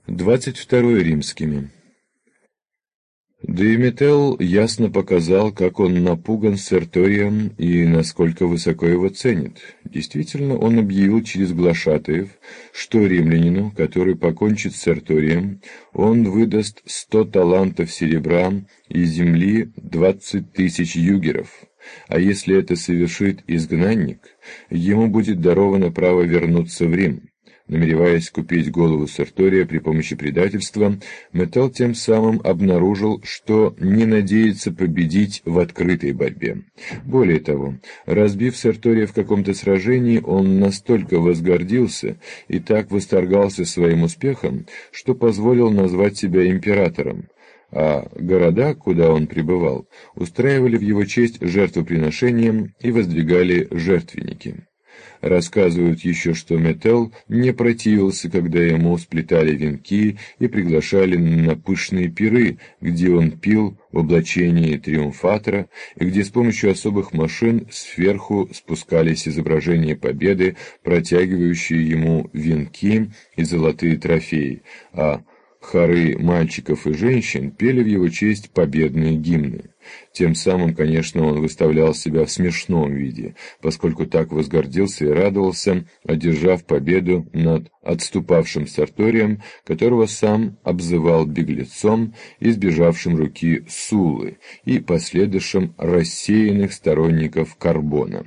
22 римскими. Доеметел ясно показал, как он напуган Серторием и насколько высоко его ценит. Действительно, он объявил через глашатаев, что римлянину, который покончит с Серторием, он выдаст 100 талантов серебра и земли 20 тысяч югеров. А если это совершит изгнанник, ему будет даровано право вернуться в Рим. Намереваясь купить голову Сертория при помощи предательства, Метел тем самым обнаружил, что не надеется победить в открытой борьбе. Более того, разбив Сертория в каком-то сражении, он настолько возгордился и так восторгался своим успехом, что позволил назвать себя императором. А города, куда он пребывал, устраивали в его честь жертвоприношения и воздвигали жертвенники. Рассказывают еще, что Метел не противился, когда ему сплетали венки и приглашали на пышные пиры, где он пил в облачении триумфатора, и где с помощью особых машин сверху спускались изображения победы, протягивающие ему венки и золотые трофеи, а хоры мальчиков и женщин пели в его честь победные гимны. Тем самым, конечно, он выставлял себя в смешном виде, поскольку так возгордился и радовался, одержав победу над отступавшим Серторием, которого сам обзывал беглецом, избежавшим руки Суллы и последующим рассеянных сторонников Карбона.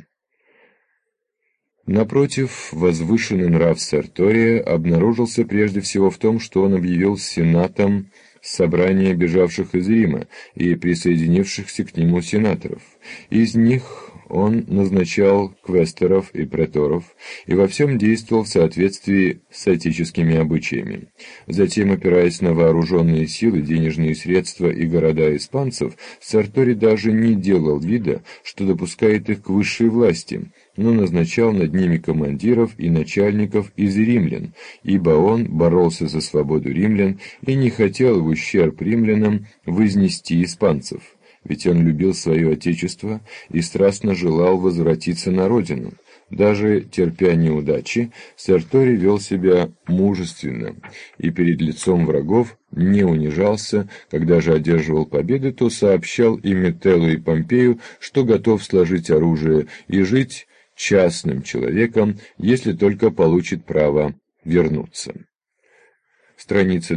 Напротив, возвышенный нрав Сертория обнаружился прежде всего в том, что он объявил сенатом собрание бежавших из Рима и присоединившихся к нему сенаторов. Из них он назначал квесторов и преторов и во всем действовал в соответствии с отеческими обычаями. Затем, опираясь на вооруженные силы, денежные средства и города испанцев, Серторий даже не делал вида, что допускает их к высшей власти, но назначал над ними командиров и начальников из римлян, ибо он боролся за свободу римлян и не хотел в ущерб римлянам вознести испанцев, ведь он любил свое отечество и страстно желал возвратиться на родину. Даже терпя неудачи, Серторий вел себя мужественно и перед лицом врагов не унижался. Когда же одерживал победы, то сообщал и Метеллу, и Помпею, что готов сложить оружие и жить частным человеком, если только получит право вернуться. Страница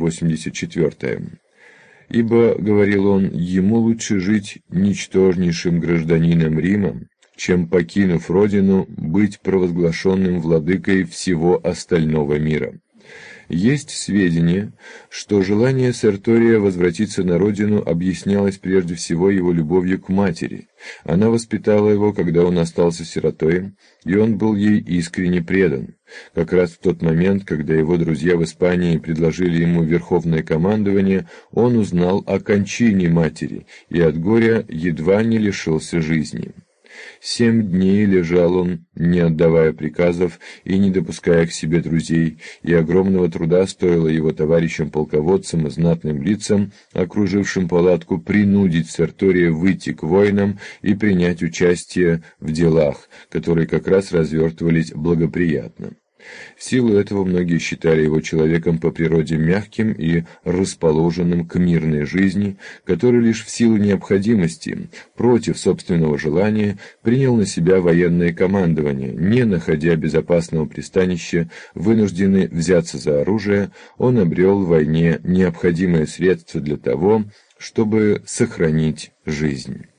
284. «Ибо, — говорил он, — ему лучше жить ничтожнейшим гражданином Рима, чем, покинув родину, быть провозглашенным владыкой всего остального мира». Есть сведения, что желание Сертория возвратиться на родину объяснялось прежде всего его любовью к матери. Она воспитала его, когда он остался сиротой, и он был ей искренне предан. Как раз в тот момент, когда его друзья в Испании предложили ему верховное командование, он узнал о кончине матери и от горя едва не лишился жизни. 7 дней лежал он, не отдавая приказов и не допуская к себе друзей, и огромного труда стоило его товарищам-полководцам и знатным лицам, окружившим палатку, принудить Сертория выйти к воинам и принять участие в делах, которые как раз развертывались благоприятно. В силу этого многие считали его человеком по природе мягким и расположенным к мирной жизни, который лишь в силу необходимости, против собственного желания, принял на себя военное командование. Не находя безопасного пристанища, вынужденный взяться за оружие, он обрел в войне необходимое средство для того, чтобы сохранить жизнь.